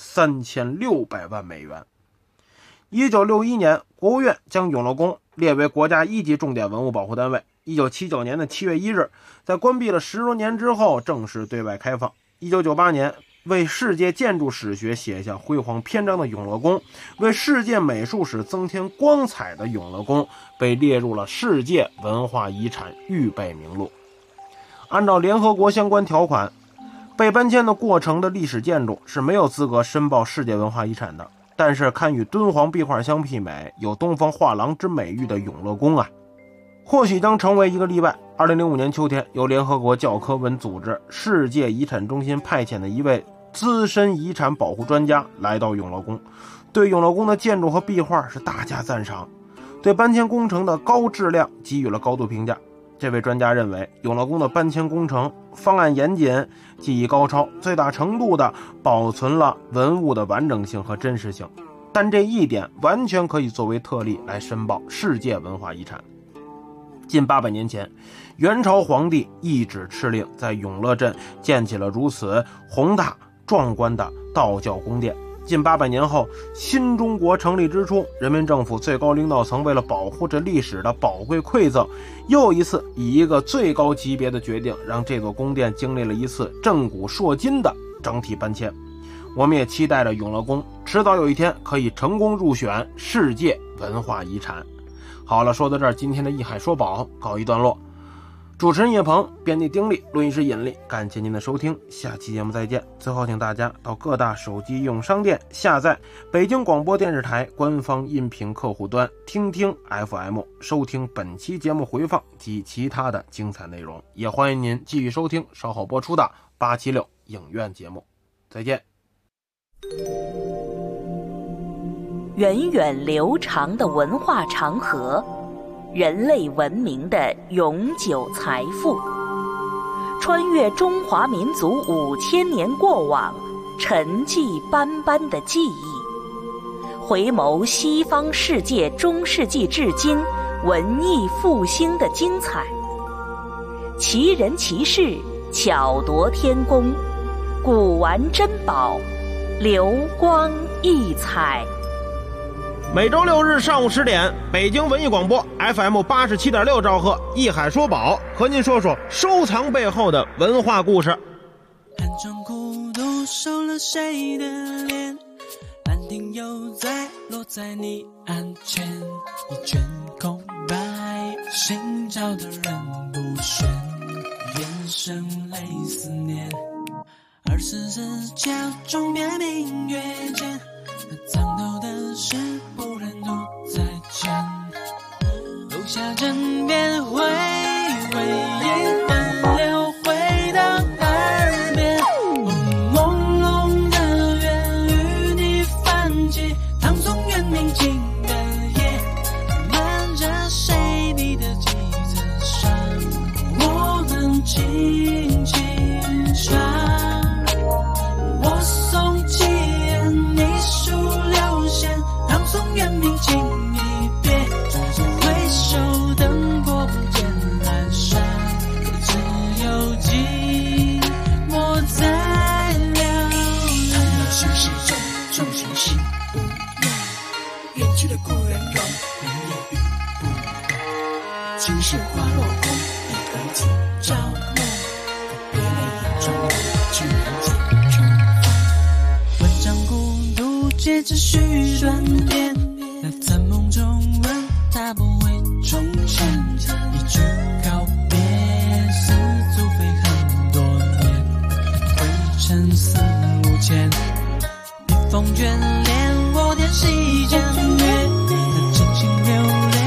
3600万美元。1961年，国务院将永乐宫列为国家1级重点文物保护单位。1979年的7月1日，在关闭了10多年之后，正式对外开放。1998年，为世界建筑史学写下辉煌篇章的永乐宫，为世界美术史增添光彩的永乐宫，被列入了世界文化遗产预备名录。按照联合国相关条款，被搬迁的过程的历史建筑是没有资格申报世界文化遗产的。但是堪与敦煌壁画相媲美，有东方画廊之美誉的永乐宫或许将成为一个例外。2005年秋天，由联合国教科文组织世界遗产中心派遣的一位资深遗产保护专家来到永乐宫，对永乐宫的建筑和壁画是大加赞赏，对搬迁工程的高质量给予了高度评价。这位专家认为，永乐宫的搬迁工程方案严谨，技艺高超，最大程度地保存了文物的完整性和真实性，但这一点完全可以作为特例来申报世界文化遗产。近800年前，元朝皇帝一纸敕令，在永乐镇建起了如此宏大壮观的道教宫殿。近800年后，新中国成立之初，人民政府最高领导层为了保护这历史的宝贵馈赠，又一次以一个最高级别的决定，让这座宫殿经历了一次震古烁今的整体搬迁。我们也期待着永乐宫迟早有一天可以成功入选世界文化遗产。好了，说到这儿，今天的艺海说宝告一段落。主持人叶鹏，编辑丁力，录音师尹力，感谢您的收听，下期节目再见。最后请大家到各大手机应用商店下载北京广播电视台官方音频客户端听听 FM， 收听本期节目回放及其他的精彩内容。也欢迎您继续收听稍后播出的876影院节目。再见。 源远流长的文化长河，人类文明的永久财富，穿越中华民族5000年过往，沉寂斑斑的记忆，回眸西方世界中世纪至今文艺复兴的精彩，奇人奇事，巧夺天工，古玩珍宝，流光溢彩。 每周6日上午10点，北京文艺广播 FM 87.6兆赫，艺海说宝，和您说说收藏背后的文化故事。 寒窗孤独收了谁的脸，兰亭又在落在你案前，一卷空白，寻找的人不选，眼神泪思念，24时桥中边明月间，藏头的事不忍独再见，楼下枕边回味一分流回到耳边，朦胧的月与你泛起，唐宋元明清的夜，漫着谁笔的几字上，我们轻轻唱，我送起你数流线，唐宋元明清一别，回首灯火不见阑珊，只有寂寞在流连。唐人心事重，重情心无言，远去的故人永明夜雨不断，青石花落空，一儿子朝暮，别泪眼中去人间重返，文章孤独接着续断点，那在梦中问他不会重现，一句告别似足非很多年，灰尘四五千，笔锋眷恋我点细间月，那真情流连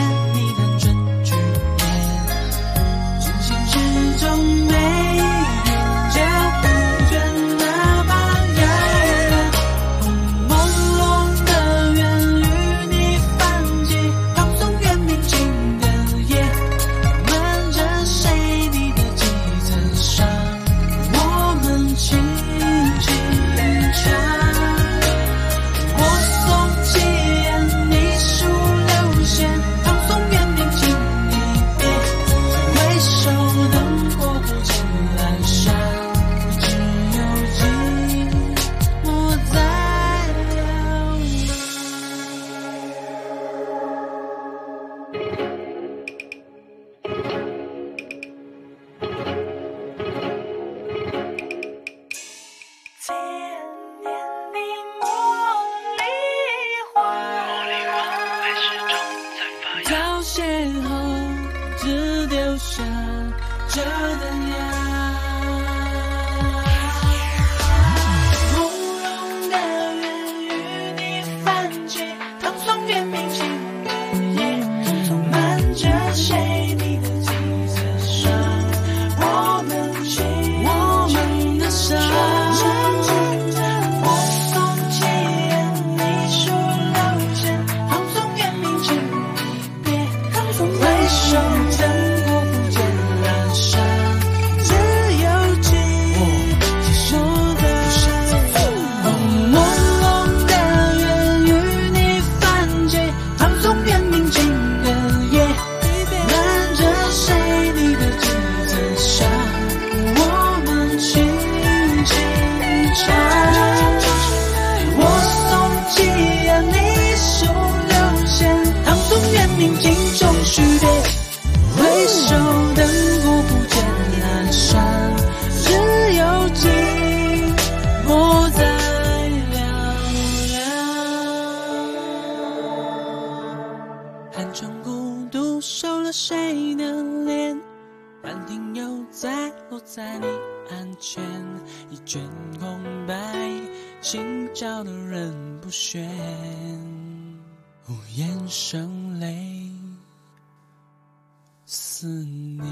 在你安全，一卷空白，心照的人不选，无言声泪思念。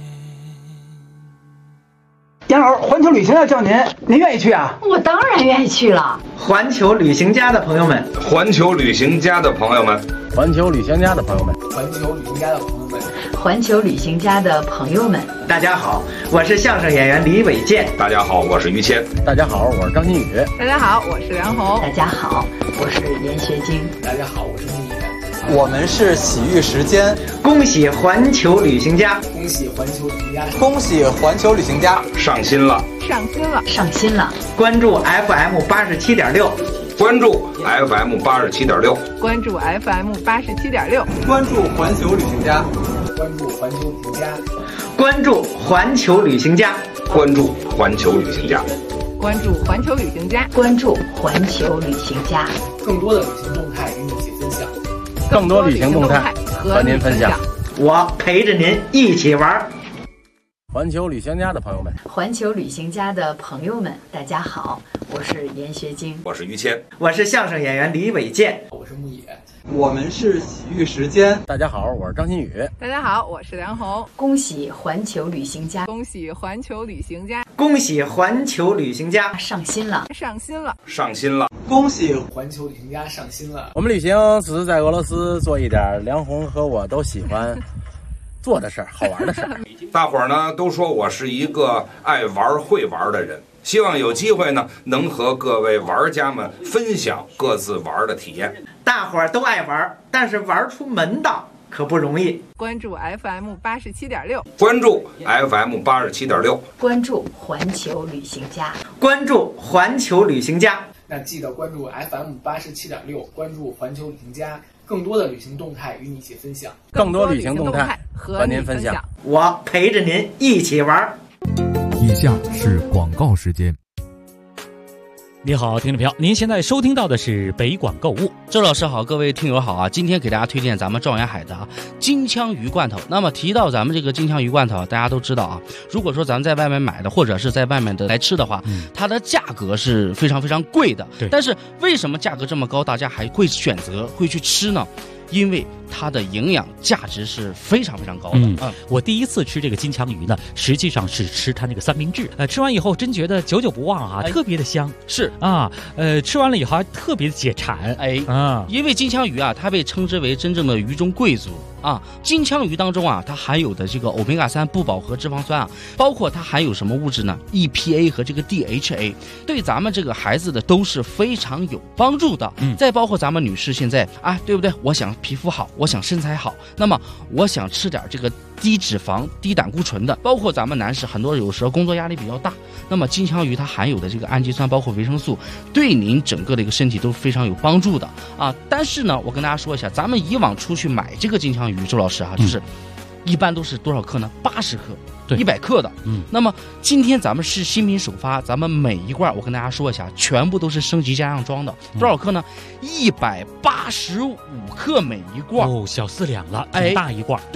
杨老师，环球旅行要叫您愿意去啊？ 我当然愿意去了。 环球旅行家的朋友们， 环球旅行家的朋友们， 环球旅行家的朋友们， 环球旅行家的朋友们， 环球旅行家的朋友们， 大家好，我是相声演员李伟健。 大家好，我是于谦。 大家好，我是张馨予。 大家好，我是梁红。 大家好，我是严学晶。 大家好，我是穆野。 我们是喜遇时间， 恭喜环球旅行家， 恭喜环球旅行家， 恭喜环球旅行家上新了， 上新了， 上新了！ 关注 FM 87.6， 关注 FM 87.6， 关注 FM 87.6， 关注环球旅行家， 关注环球旅行家， 关注环球旅行家， 关注环球旅行家， 关注环球旅行家， 关注环球旅行家， 更多的旅行动态与你一起分享。 更多旅行动态和您分享， 我陪着您一起玩。 环球旅行家的朋友们， 环球旅行家的朋友们，大家好，我是严学晶， 我是于谦， 我是相声演员李伟健， 我是穆野。 我们是喜遇时间， 大家好，我是张馨予。 大家好，我是梁红。 恭喜环球旅行家， 恭喜环球旅行家， 恭喜环球旅行家上新了， 上新了， 上新了！ 恭喜环球旅行家上新了！ 我们旅行只是在俄罗斯做一点梁红和我都喜欢做的事儿，好玩的事儿。 大伙儿呢都说我是一个爱玩会玩的人，希望有机会呢能和各位玩家们分享各自玩的体验。 大伙儿都爱玩，但是玩出门道可不容易。 关注 FM 87.6， 关注 FM 87.6， 关注环球旅行家， 关注环球旅行家。 那记得关注 FM 87.6，关注环球旅行家，更多的旅行动态与你一起分享。 更多旅行动态和您分享， 我陪着您一起玩。 以下是广告时间。 你好，听众朋友，您现在收听到的是北广购物。 周老师好，各位听友好啊！今天给大家推荐咱们状元海的金枪鱼罐头。那么提到咱们这个金枪鱼罐头，大家都知道啊，如果说咱们在外面买的，或者是在外面的来吃的话，它的价格是非常非常贵的。 对。 但是为什么价格这么高，大家还会选择会去吃呢？因为它的营养价值是非常非常高的。 我第一次吃这个金枪鱼呢，实际上是吃它那个三明治。吃完以后真觉得久久不忘啊，特别的香。 是啊，吃完了以后还特别的解馋。 因为金枪鱼啊，它被称之为真正的鱼中贵族啊。金枪鱼当中啊，它含有的这个欧米伽3不饱和脂肪酸啊，包括它含有什么物质呢 ？EPA 和这个 DHA， 对咱们这个孩子的都是非常有帮助的。再包括咱们女士现在啊，对不对？我想皮肤好，我想身材好，那么我想吃点这个低脂肪、低胆固醇的。包括咱们男士，很多有时候工作压力比较大，那么金枪鱼它含有的这个氨基酸，包括维生素，对您整个的一个身体都非常有帮助的啊。但是呢，我跟大家说一下，咱们以往出去买这个金枪鱼，周老师啊，就是一般都是多少克呢？80克。100克的，那么今天咱们是新品首发，咱们每一罐我跟大家说一下，全部都是升级加上装的，多少克呢？185克每一罐， 小4两了，挺大一罐。 对，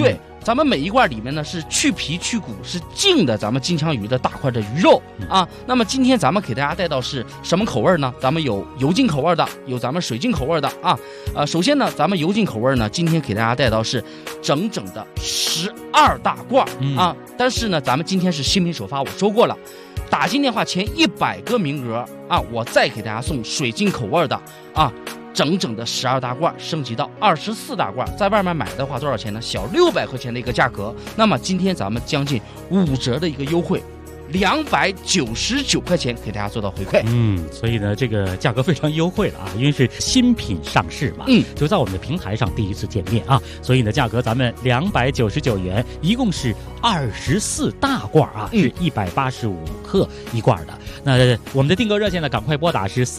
咱们每一罐里面呢是去皮去骨是净的，咱们金枪鱼的大块的鱼肉啊。那么今天咱们给大家带到是什么口味呢？咱们有油浸口味的，有咱们水浸口味的啊。首先呢，咱们油浸口味呢，今天给大家带到是整整的12大罐啊。但是呢，咱们今天是新品首发，我说过了。打进电话前100个名额啊，我再给大家送水晶口味的啊，整整的12大罐，升级到24大罐，在外面买的话多少钱呢？小600块钱的一个价格。那么今天咱们将近5折的一个优惠。299块钱给大家做到回馈， 所以呢，这个价格非常优惠了啊，因为是新品上市嘛，就在我们的平台上第一次见面啊，所以呢，价格咱们299元，一共是24大罐啊，是185克一罐的。那我们的订购热线呢，赶快拨打是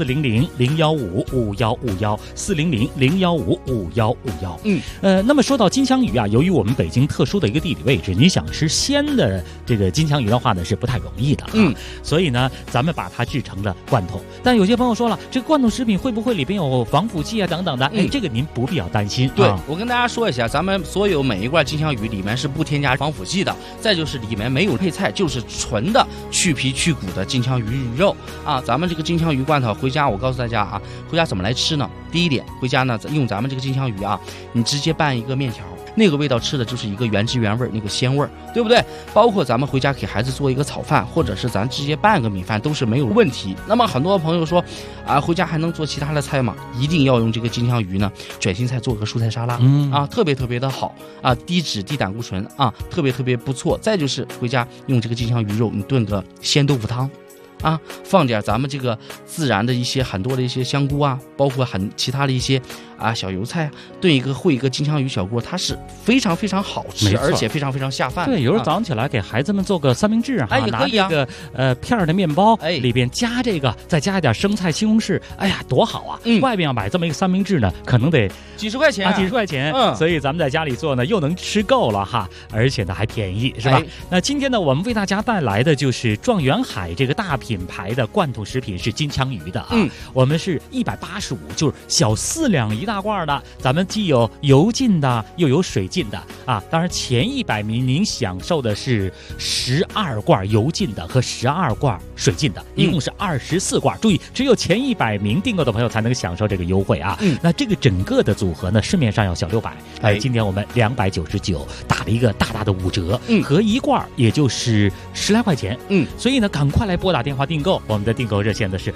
400-015-5151，400-015-5151。那么说到金枪鱼啊，由于我们北京特殊的一个地理位置，你想吃鲜的这个金枪鱼的话呢，是不太容易的啊。所以呢，咱们把它制成了罐头。但有些朋友说了，这个罐头食品会不会里边有防腐剂啊等等的？这个您不必要担心。 对，我跟大家说一下，咱们所有每一罐金枪鱼里面是不添加防腐剂的，再就是里面没有配菜，就是纯的去皮去骨的金枪鱼肉啊。咱们这个金枪鱼罐头回家，我告诉大家啊，回家怎么来吃呢？第一点，回家呢用咱们这个金枪鱼啊，你直接拌一个面条。那个味道吃的就是一个原汁原味，那个鲜味，对不对？包括咱们回家给孩子做一个炒饭，或者是咱直接拌个米饭都是没有问题。那么很多朋友说啊，回家还能做其他的菜吗？一定要用这个金枪鱼呢，卷心菜做个蔬菜沙拉，啊，特别特别的好啊，低脂低胆固醇啊，特别特别不错。再就是回家用这个金枪鱼肉，你炖个鲜豆腐汤。啊，放点咱们这个自然的一些很多的一些香菇啊，包括其他的一些啊小油菜，炖一个烩一个金枪鱼小锅，它是非常非常好吃，而且非常非常下饭。 对，有时候早上起来给孩子们做个三明治啊， 也可以啊， 拿这个片的面包，里边加这个，再加一点生菜、西红柿，哎呀，多好啊！外边要买这么一个三明治呢，可能得几十块钱啊，几十块钱。所以咱们在家里做呢，又能吃够了哈，而且呢还便宜，是吧？那今天呢，我们为大家带来的就是状元海这个大品牌的罐头食品是金枪鱼的啊，我们是185，就是小4两一大罐的，咱们既有油浸的，又有水浸的啊。当然前100名您享受的是12罐油浸的和12罐水浸的，一共是24罐。注意，只有前100名订购的朋友才能享受这个优惠啊。那这个整个的组合呢，市面上要小600，今天我们299打了一个大大的5折，合一罐也就是10来块钱。所以呢，赶快来拨打电话订购。我们的订购热线的是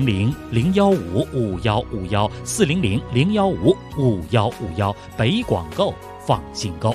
400-015-5151，400-015-5151，北广购放心购。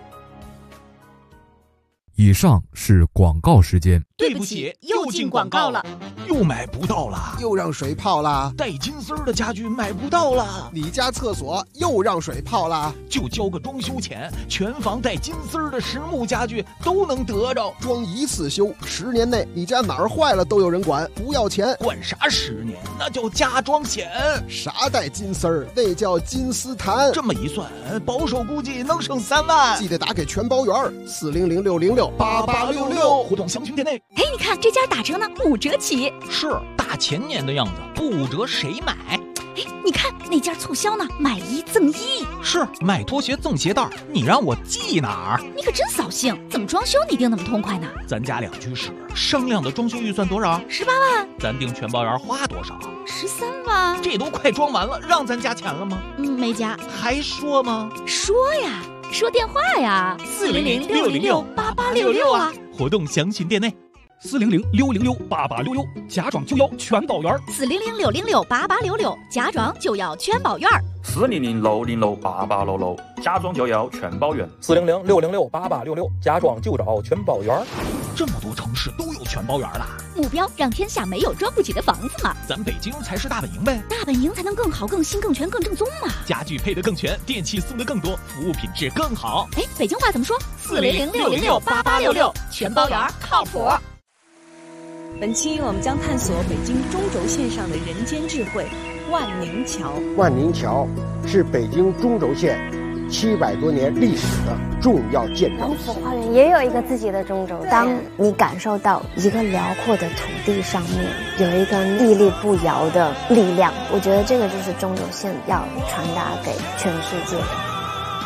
以上是广告时间。 对不起，又进广告了，又买不到了， 又让水泡了， 带金丝儿的家具买不到了， 你家厕所又让水泡了， 就交个装修钱，全房带金丝儿的实木家具都能得着， 装一次修，10年内你家哪儿坏了都有人管，不要钱。 管啥10年？那叫加装险。 啥带金丝儿？那叫金丝檀。 这么一算，保守估计能省3万。 记得打给全包员，400-606-8866， 互动详情店内。 哎，你看这家打折呢，5折起。 是大前年的样子，不5折谁买？ 哎，你看那家促销呢，买1赠1。 是买拖鞋赠鞋带，你让我记哪儿？ 你可真扫兴，怎么装修你定那么痛快呢？ 咱家2居室，商量的装修预算多少 ？18万。 咱订全包员花多少 ？13万。 这都快装完了，让咱加钱了吗？ 没加。 还说吗？ 说呀，说电话呀，400-606-8866啊。 活动详询店内。400-606-8866，家装就要全包圆。 400-606-8866，家装就要全包圆。 400-606-8866，家装就要全包圆。 400-606-8866，家装就找全包圆。 这么多城市都有全包圆啦！ 目标让天下没有装不起的房子嘛！ 咱北京才是大本营呗！ 大本营才能更好、更新、更全、更正宗嘛！ 家具配得更全，电器送得更多，服务品质更好。 哎，北京话怎么说？400-606-8866，全包圆靠谱。 本期我们将探索北京中轴线上的人间智慧——万宁桥。 万宁桥是北京中轴线700多年历史的重要建筑。 王府花园也有一个自己的中轴线。当你感受到一个辽阔的土地上面有一个屹立不摇的力量，我觉得这个就是中轴线要传达给全世界的。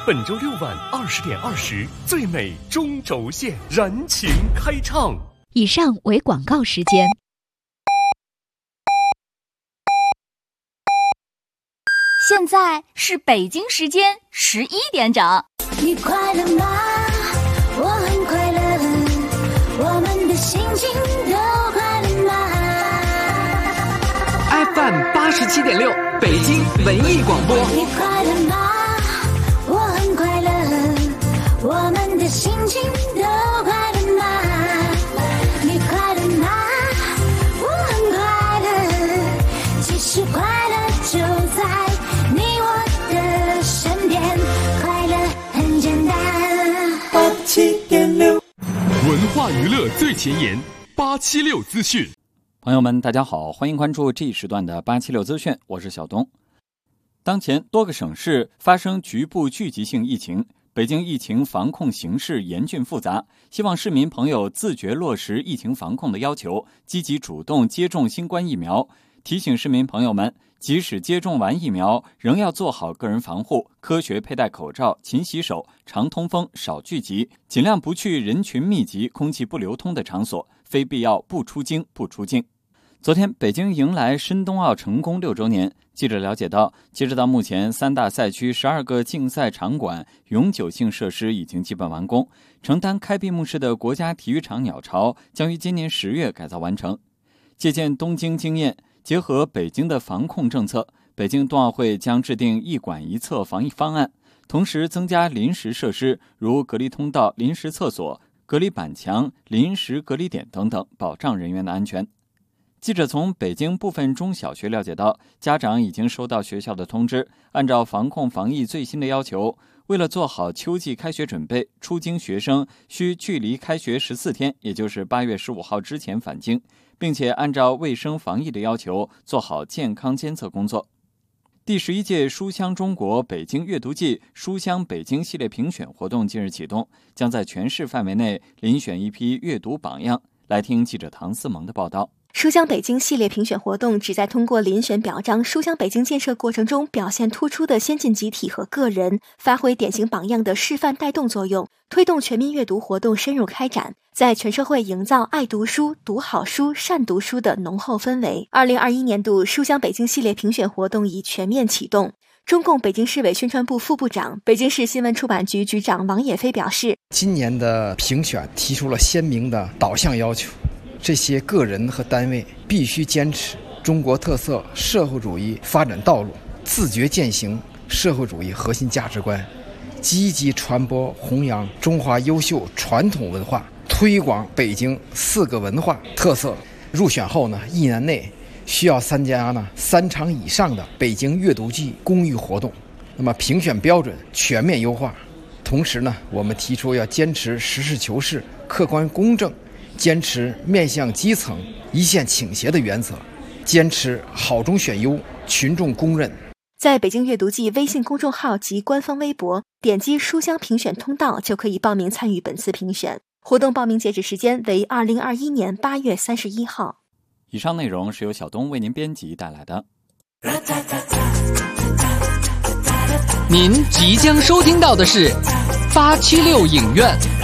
本周六晚20点20，最美中轴线燃情开唱。 以上为广告时间。 现在是北京时间11点整。 你快乐吗？我很快乐，我们的心情都快乐吗 ？FM 87.6，北京文艺广播。 你快乐吗？我很快乐，我们的心情都快乐吗？你快乐吗？我很快乐，其实快乐就在你我的身边，快乐很简单。 87.6，文化娱乐最前沿，876资讯。 朋友们，大家好，欢迎关注这一时段的876资讯，我是小东。当前多个省市发生局部聚集性疫情，北京疫情防控形势严峻复杂，希望市民朋友自觉落实疫情防控的要求，积极主动接种新冠疫苗。提醒市民朋友们，即使接种完疫苗，仍要做好个人防护，科学佩戴口罩，勤洗手，常通风，少聚集，尽量不去人群密集、空气不流通的场所，非必要不出京不出境。昨天，北京迎来申冬奥成功6周年。记者了解到，截止到目前，3大赛区12个竞赛场馆永久性设施已经基本完工。承担开闭幕式的国家体育场鸟巢将于今年10月改造完成。借鉴东京经验，结合北京的防控政策，北京冬奥会将制定一馆一厕防疫方案，同时增加临时设施，如隔离通道、临时厕所、隔离板墙、临时隔离点等等，保障人员的安全。记者从北京部分中小学了解到，家长已经收到学校的通知，按照防控防疫最新的要求，为了做好秋季开学准备，出京学生需距离开学14天，也就是8月15号之前返京，并且按照卫生防疫的要求做好健康监测工作。第11届书香中国北京阅读季书香北京系列评选活动近日启动，将在全市范围内遴选一批阅读榜样。来听记者唐思萌的报道。 书香北京系列评选活动旨在通过遴选表彰书香北京建设过程中表现突出的先进集体和个人，发挥典型榜样的示范带动作用，推动全民阅读活动深入开展，在全社会营造爱读书、读好书、善读书的浓厚氛围。2021年度书香北京系列评选活动已全面启动。中共北京市委宣传部副部长、北京市新闻出版局局长王野飞表示， 今年的评选提出了鲜明的导向要求，这些个人和单位必须坚持中国特色社会主义发展道路，自觉践行社会主义核心价值观，积极传播弘扬中华优秀传统文化，推广北京4个文化特色。入选后呢，1年内需要参加3场以上的北京阅读季公益活动。那么评选标准全面优化，同时呢，我们提出要坚持实事求是、客观公正，坚持面向基层、一线倾斜的原则，坚持好中选优、群众公认。 在北京阅读季微信公众号及官方微博点击书香评选通道就可以报名参与本次评选。活动报名截止时间为2021年8月31号。 以上内容是由小东为您编辑带来的。 您即将收听到的是876影院。